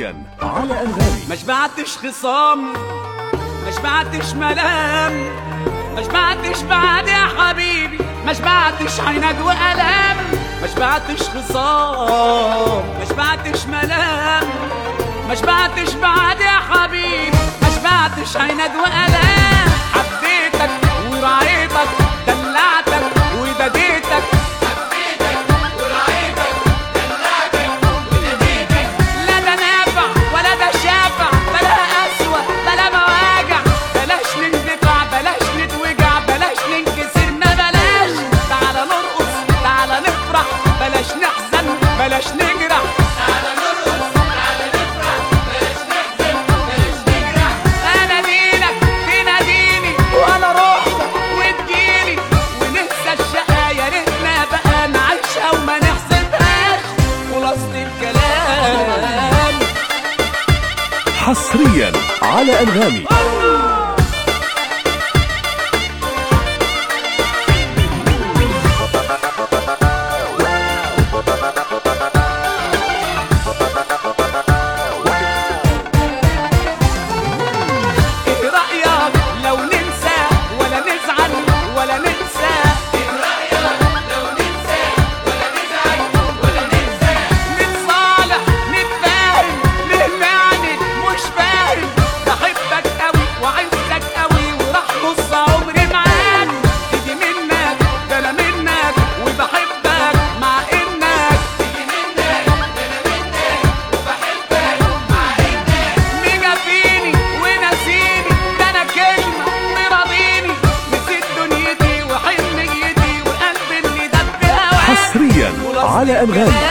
حصريا على أنغامي. ما شبعتش خصام، ما شبعتش ملام، ما شبعتش بعد يا حبيبي، ما شبعتش عناد وألام، ما شبعتش خصام، ما شبعتش ملام، ما شبعتش بعد يا حبيبي، ما شبعتش عناد وألام. حبيتك ورعيتك، دلعتك وبديتك، حبيتك ورعيتك، دلعتك وبديتك. لا ده نافع ولا ده شافع، بلا قسوة بلا مواجع، بلاش نندفع بلاش نتوجع، بلاش ننكسر ما بلاش. تعالى نرقص تعالى نفرح، بلاش نحزن بلاش نجرح. تعالى نرقص تعالى نفرح، بلاش نحزن بلاش نجرح. اناديلك تناديني وانا روحك وتجيلي، وننسى الشقا يا ريتنا بقى نعيشها وما نحسبهاش. خلاصة الكلام حصريا على أنغامي. ايه رأيك لو ننسى ولا نزعل ولا ننسى؟ ايه رأيك لو ننسى ولا نزعل ولا ننسى؟ نتصالح نتفاهم، ليه معني مش فاهم؟ بحبك قوي وعزك قوي وراح نص عمري معاك. تيجي منك ده انا منك وبحبك مع انك، تيجي منك ده انا منك وبحبك مع انك. مجافيني وناسيني ده انا كلمة مراضيني، نسيت دنيتي وحنيتي وقلبي اللي دب هواك. حصريا على أنغامي.